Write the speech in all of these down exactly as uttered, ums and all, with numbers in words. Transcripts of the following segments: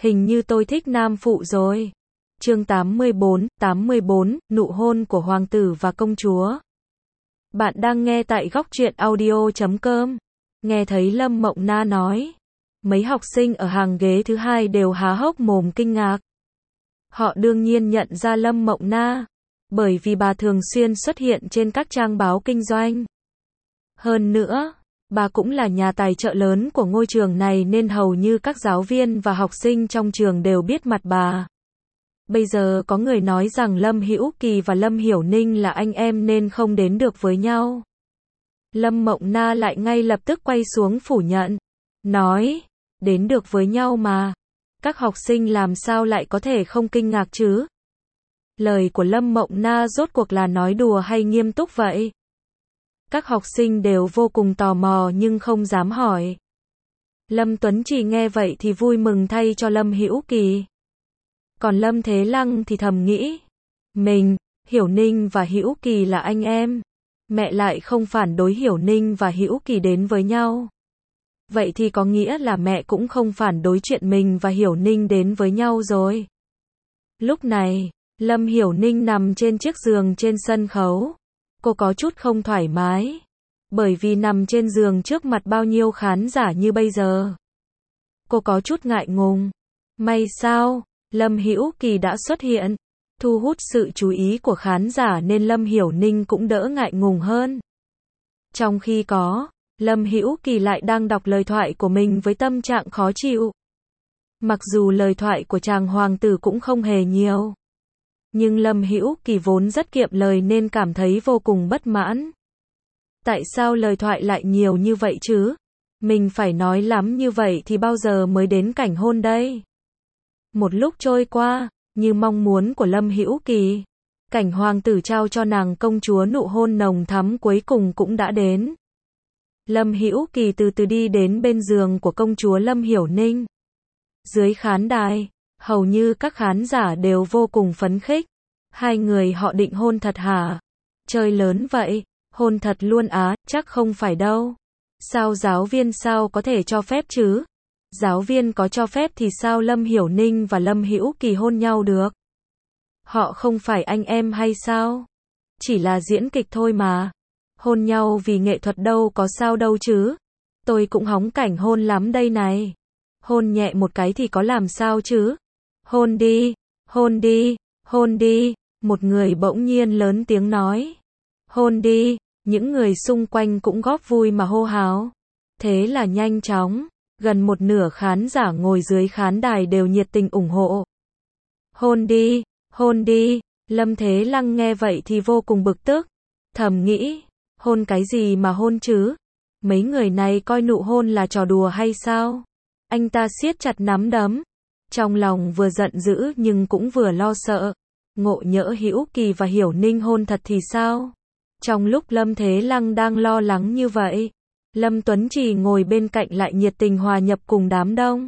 Hình như tôi thích nam phụ rồi. Chương tám mươi bốn, tám mươi bốn, nụ hôn của hoàng tử và công chúa. Bạn đang nghe tại góc truyện audio chấm com. Nghe thấy Lâm Mộng Na nói. Mấy học sinh ở hàng ghế thứ hai đều há hốc mồm kinh ngạc. Họ đương nhiên nhận ra Lâm Mộng Na, bởi vì bà thường xuyên xuất hiện trên các trang báo kinh doanh. Hơn nữa, bà cũng là nhà tài trợ lớn của ngôi trường này nên hầu như các giáo viên và học sinh trong trường đều biết mặt bà. Bây giờ có người nói rằng Lâm Hữu Kỳ và Lâm Hiểu Ninh là anh em nên không đến được với nhau. Lâm Mộng Na lại ngay lập tức quay xuống phủ nhận, nói, đến được với nhau mà. Các học sinh làm sao lại có thể không kinh ngạc chứ? Lời của Lâm Mộng Na rốt cuộc là nói đùa hay nghiêm túc vậy? Các học sinh đều vô cùng tò mò nhưng không dám hỏi. Lâm Tuấn Trì nghe vậy thì vui mừng thay cho Lâm Hữu Kỳ. Còn Lâm Thế Lăng thì thầm nghĩ, mình, Hiểu Ninh và Hữu Kỳ là anh em, mẹ lại không phản đối Hiểu Ninh và Hữu Kỳ đến với nhau. Vậy thì có nghĩa là mẹ cũng không phản đối chuyện mình và Hiểu Ninh đến với nhau rồi. Lúc này, Lâm Hiểu Ninh nằm trên chiếc giường trên sân khấu. Cô có chút không thoải mái, bởi vì nằm trên giường trước mặt bao nhiêu khán giả như bây giờ. Cô có chút ngại ngùng. May sao, Lâm Hữu Kỳ đã xuất hiện, thu hút sự chú ý của khán giả nên Lâm Hiểu Ninh cũng đỡ ngại ngùng hơn. Trong khi có, Lâm Hữu Kỳ lại đang đọc lời thoại của mình với tâm trạng khó chịu. Mặc dù lời thoại của chàng hoàng tử cũng không hề nhiều, nhưng Lâm Hữu Kỳ vốn rất kiệm lời nên cảm thấy vô cùng bất mãn. Tại sao lời thoại lại nhiều như vậy chứ? Mình phải nói lắm như vậy thì bao giờ mới đến cảnh hôn đây? Một lúc trôi qua, như mong muốn của Lâm Hữu Kỳ, cảnh hoàng tử trao cho nàng công chúa nụ hôn nồng thắm cuối cùng cũng đã đến. Lâm Hữu Kỳ từ từ đi đến bên giường của công chúa Lâm Hiểu Ninh. Dưới khán đài, hầu như các khán giả đều vô cùng phấn khích. Hai người họ định hôn thật hả? Chơi lớn vậy, hôn thật luôn á, chắc không phải đâu. Sao giáo viên sao có thể cho phép chứ? Giáo viên có cho phép thì sao Lâm Hiểu Ninh và Lâm Hữu Kỳ hôn nhau được? Họ không phải anh em hay sao? Chỉ là diễn kịch thôi mà. Hôn nhau vì nghệ thuật đâu có sao đâu chứ. Tôi cũng hóng cảnh hôn lắm đây này. Hôn nhẹ một cái thì có làm sao chứ? Hôn đi, hôn đi, hôn đi. Một người bỗng nhiên lớn tiếng nói. Hôn đi, những người xung quanh cũng góp vui mà hô hào. Thế là nhanh chóng, gần một nửa khán giả ngồi dưới khán đài đều nhiệt tình ủng hộ. Hôn đi, hôn đi. Lâm Thế Lăng nghe vậy thì vô cùng bực tức. Thầm nghĩ, hôn cái gì mà hôn chứ? Mấy người này coi nụ hôn là trò đùa hay sao? Anh ta siết chặt nắm đấm. Trong lòng vừa giận dữ nhưng cũng vừa lo sợ. Ngộ nhỡ Hữu Kỳ và Hiểu Ninh hôn thật thì sao? Trong lúc Lâm Thế Lăng đang lo lắng như vậy, Lâm Tuấn Trì ngồi bên cạnh lại nhiệt tình hòa nhập cùng đám đông.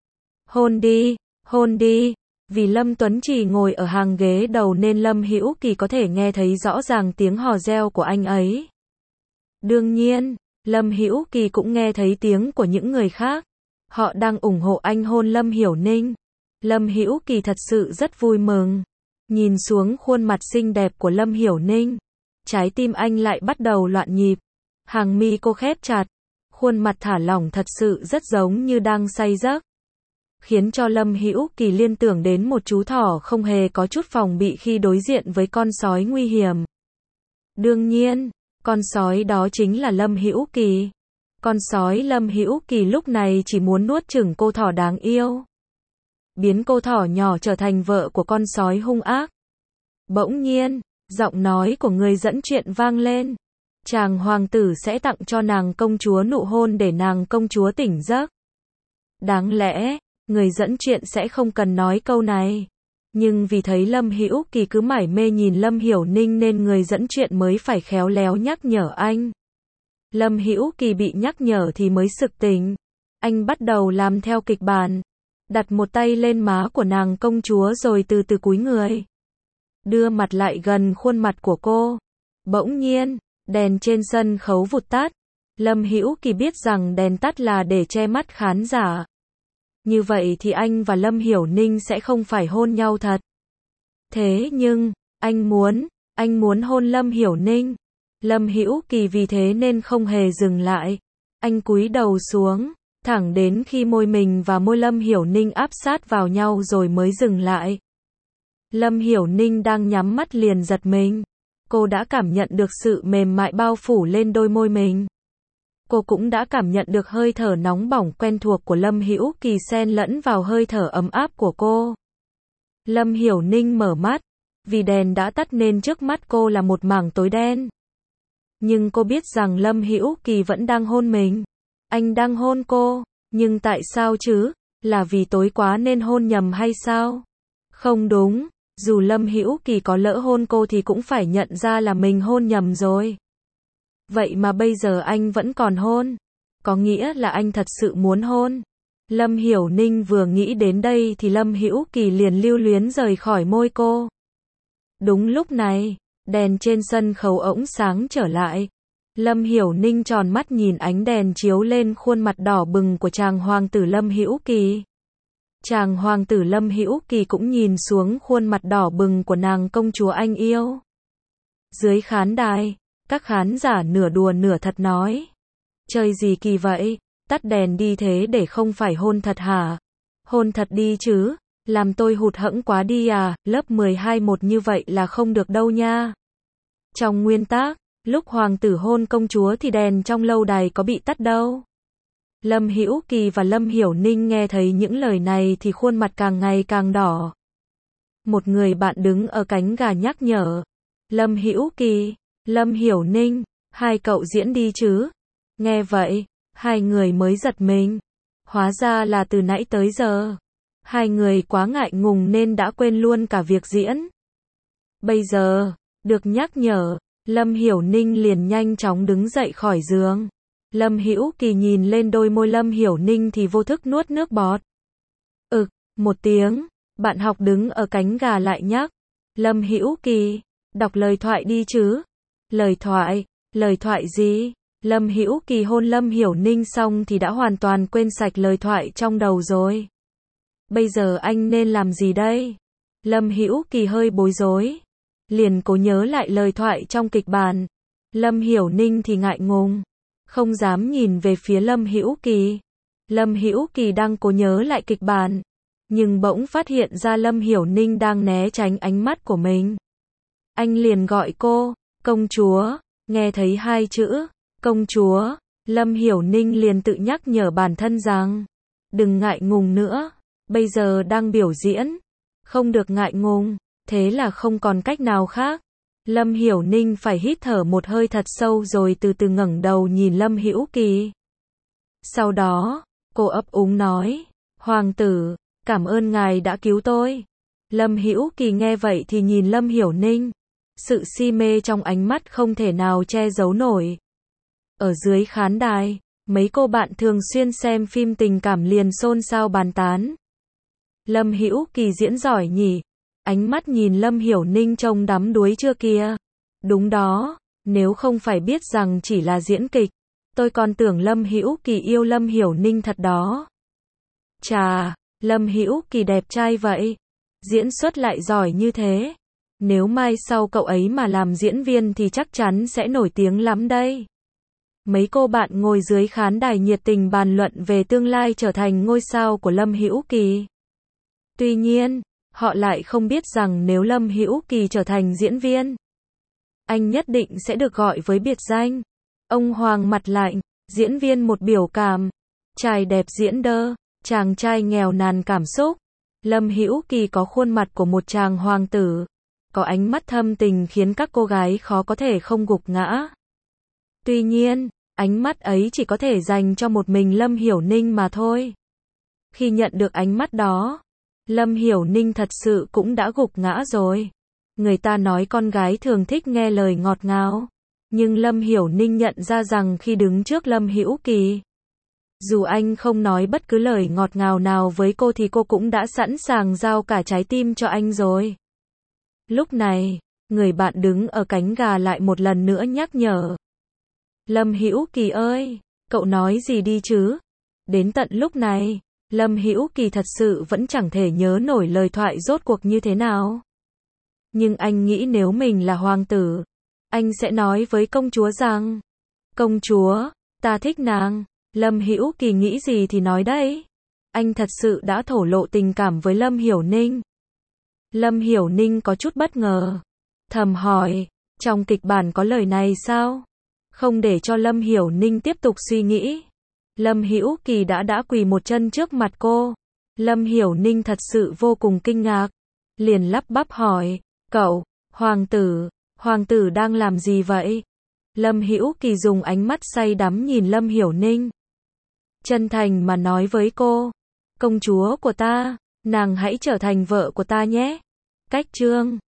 Hôn đi, hôn đi. Vì Lâm Tuấn Trì ngồi ở hàng ghế đầu nên Lâm Hữu Kỳ có thể nghe thấy rõ ràng tiếng hò reo của anh ấy. Đương nhiên, Lâm Hữu Kỳ cũng nghe thấy tiếng của những người khác. Họ đang ủng hộ anh hôn Lâm Hiểu Ninh. Lâm Hữu Kỳ thật sự rất vui mừng. Nhìn xuống khuôn mặt xinh đẹp của Lâm Hiểu Ninh, trái tim anh lại bắt đầu loạn nhịp. Hàng mi cô khép chặt, khuôn mặt thả lỏng thật sự rất giống như đang say giấc. Khiến cho Lâm Hữu Kỳ liên tưởng đến một chú thỏ không hề có chút phòng bị khi đối diện với con sói nguy hiểm. Đương nhiên, con sói đó chính là Lâm Hữu Kỳ. Con sói Lâm Hữu Kỳ lúc này chỉ muốn nuốt chửng cô thỏ đáng yêu, biến cô thỏ nhỏ trở thành vợ của con sói hung ác. Bỗng nhiên, giọng nói của người dẫn chuyện vang lên. Chàng hoàng tử sẽ tặng cho nàng công chúa nụ hôn để nàng công chúa tỉnh giấc. Đáng lẽ, người dẫn chuyện sẽ không cần nói câu này. Nhưng vì thấy Lâm Hữu Kỳ cứ mải mê nhìn Lâm Hiểu Ninh nên người dẫn chuyện mới phải khéo léo nhắc nhở anh. Lâm Hữu Kỳ bị nhắc nhở thì mới sực tỉnh. Anh bắt đầu làm theo kịch bản. Đặt một tay lên má của nàng công chúa rồi từ từ cúi người. Đưa mặt lại gần khuôn mặt của cô. Bỗng nhiên, đèn trên sân khấu vụt tắt. Lâm Hữu Kỳ biết rằng đèn tắt là để che mắt khán giả. Như vậy thì anh và Lâm Hiểu Ninh sẽ không phải hôn nhau thật. Thế nhưng, anh muốn, anh muốn hôn Lâm Hiểu Ninh. Lâm Hữu Kỳ vì thế nên không hề dừng lại. Anh cúi đầu xuống, thẳng đến khi môi mình và môi Lâm Hiểu Ninh áp sát vào nhau rồi mới dừng lại. Lâm Hiểu Ninh đang nhắm mắt liền giật mình. Cô đã cảm nhận được sự mềm mại bao phủ lên đôi môi mình. Cô cũng đã cảm nhận được hơi thở nóng bỏng quen thuộc của Lâm Hữu Kỳ xen lẫn vào hơi thở ấm áp của cô. Lâm Hiểu Ninh mở mắt, vì đèn đã tắt nên trước mắt cô là một mảng tối đen. Nhưng cô biết rằng Lâm Hữu Kỳ vẫn đang hôn mình. Anh đang hôn cô, nhưng tại sao chứ? Là vì tối quá nên hôn nhầm hay sao? Không đúng, dù Lâm Hữu Kỳ có lỡ hôn cô thì cũng phải nhận ra là mình hôn nhầm rồi. Vậy mà bây giờ anh vẫn còn hôn. Có nghĩa là anh thật sự muốn hôn. Lâm Hiểu Ninh vừa nghĩ đến đây thì Lâm Hữu Kỳ liền lưu luyến rời khỏi môi cô. Đúng lúc này, đèn trên sân khấu ỗng sáng trở lại. Lâm Hiểu Ninh tròn mắt nhìn ánh đèn chiếu lên khuôn mặt đỏ bừng của chàng hoàng tử Lâm Hữu Kỳ. Chàng hoàng tử Lâm Hữu Kỳ cũng nhìn xuống khuôn mặt đỏ bừng của nàng công chúa anh yêu. Dưới khán đài, các khán giả nửa đùa nửa thật nói. Chơi gì kỳ vậy, tắt đèn đi thế để không phải hôn thật hả? Hôn thật đi chứ, làm tôi hụt hẫng quá đi à, lớp mười hai một như vậy là không được đâu nha. Trong nguyên tắc, lúc hoàng tử hôn công chúa thì đèn trong lâu đài có bị tắt đâu. Lâm Hữu Kỳ và Lâm Hiểu Ninh nghe thấy những lời này thì khuôn mặt càng ngày càng đỏ. Một người bạn đứng ở cánh gà nhắc nhở. Lâm Hữu Kỳ, Lâm Hiểu Ninh, hai cậu diễn đi chứ. Nghe vậy, hai người mới giật mình. Hóa ra là từ nãy tới giờ. Hai người quá ngại ngùng nên đã quên luôn cả việc diễn. Bây giờ, được nhắc nhở, Lâm Hiểu Ninh liền nhanh chóng đứng dậy khỏi giường. Lâm Hữu Kỳ nhìn lên đôi môi Lâm Hiểu Ninh thì vô thức nuốt nước bọt. Ực, một tiếng, bạn học đứng ở cánh gà lại nhắc. Lâm Hữu Kỳ, đọc lời thoại đi chứ. Lời thoại, lời thoại gì? Lâm Hữu Kỳ hôn Lâm Hiểu Ninh xong thì đã hoàn toàn quên sạch lời thoại trong đầu rồi. Bây giờ anh nên làm gì đây? Lâm Hữu Kỳ hơi bối rối. Liền cố nhớ lại lời thoại trong kịch bản. Lâm Hiểu Ninh thì ngại ngùng, không dám nhìn về phía Lâm Hữu Kỳ. Lâm Hữu Kỳ đang cố nhớ lại kịch bản, nhưng bỗng phát hiện ra Lâm Hiểu Ninh đang né tránh ánh mắt của mình. Anh liền gọi cô, công chúa, nghe thấy hai chữ, công chúa, Lâm Hiểu Ninh liền tự nhắc nhở bản thân rằng, đừng ngại ngùng nữa, bây giờ đang biểu diễn, không được ngại ngùng, thế là không còn cách nào khác. Lâm Hiểu Ninh phải hít thở một hơi thật sâu rồi từ từ ngẩng đầu nhìn Lâm Hữu Kỳ. Sau đó, cô ấp úng nói, hoàng tử, cảm ơn ngài đã cứu tôi. Lâm Hữu Kỳ nghe vậy thì nhìn Lâm Hiểu Ninh. Sự si mê trong ánh mắt không thể nào che giấu nổi. Ở dưới khán đài, mấy cô bạn thường xuyên xem phim tình cảm liền xôn xao bàn tán. Lâm Hữu Kỳ diễn giỏi nhỉ? Ánh mắt nhìn Lâm Hiểu Ninh trông đắm đuối chưa kìa? Đúng đó, nếu không phải biết rằng chỉ là diễn kịch, tôi còn tưởng Lâm Hữu Kỳ yêu Lâm Hiểu Ninh thật đó. Chà, Lâm Hữu Kỳ đẹp trai vậy, diễn xuất lại giỏi như thế. Nếu mai sau cậu ấy mà làm diễn viên thì chắc chắn sẽ nổi tiếng lắm đây. Mấy cô bạn ngồi dưới khán đài nhiệt tình bàn luận về tương lai trở thành ngôi sao của Lâm Hữu Kỳ. Tuy nhiên, họ lại không biết rằng nếu Lâm Hữu Kỳ trở thành diễn viên, anh nhất định sẽ được gọi với biệt danh ông Hoàng mặt lạnh, diễn viên một biểu cảm, trai đẹp diễn đơ, chàng trai nghèo nàn cảm xúc. Lâm Hữu Kỳ có khuôn mặt của một chàng hoàng tử, có ánh mắt thâm tình khiến các cô gái khó có thể không gục ngã. Tuy nhiên, ánh mắt ấy chỉ có thể dành cho một mình Lâm Hiểu Ninh mà thôi. Khi nhận được ánh mắt đó, Lâm Hiểu Ninh thật sự cũng đã gục ngã rồi. Người ta nói con gái thường thích nghe lời ngọt ngào, nhưng Lâm Hiểu Ninh nhận ra rằng khi đứng trước Lâm Hữu Kỳ, dù anh không nói bất cứ lời ngọt ngào nào với cô thì cô cũng đã sẵn sàng giao cả trái tim cho anh rồi. Lúc này, người bạn đứng ở cánh gà lại một lần nữa nhắc nhở. Lâm Hữu Kỳ ơi, cậu nói gì đi chứ? Đến tận lúc này, Lâm Hữu Kỳ thật sự vẫn chẳng thể nhớ nổi lời thoại rốt cuộc như thế nào. Nhưng anh nghĩ nếu mình là hoàng tử, anh sẽ nói với công chúa rằng, công chúa, ta thích nàng. Lâm Hữu Kỳ nghĩ gì thì nói đấy. Anh thật sự đã thổ lộ tình cảm với Lâm Hiểu Ninh. Lâm Hiểu Ninh có chút bất ngờ, thầm hỏi, trong kịch bản có lời này sao? Không để cho Lâm Hiểu Ninh tiếp tục suy nghĩ, Lâm Hữu Kỳ đã đã quỳ một chân trước mặt cô. Lâm Hiểu Ninh thật sự vô cùng kinh ngạc, liền lắp bắp hỏi, cậu, hoàng tử, hoàng tử đang làm gì vậy? Lâm Hữu Kỳ dùng ánh mắt say đắm nhìn Lâm Hiểu Ninh, chân thành mà nói với cô, công chúa của ta, nàng hãy trở thành vợ của ta nhé. Cách chương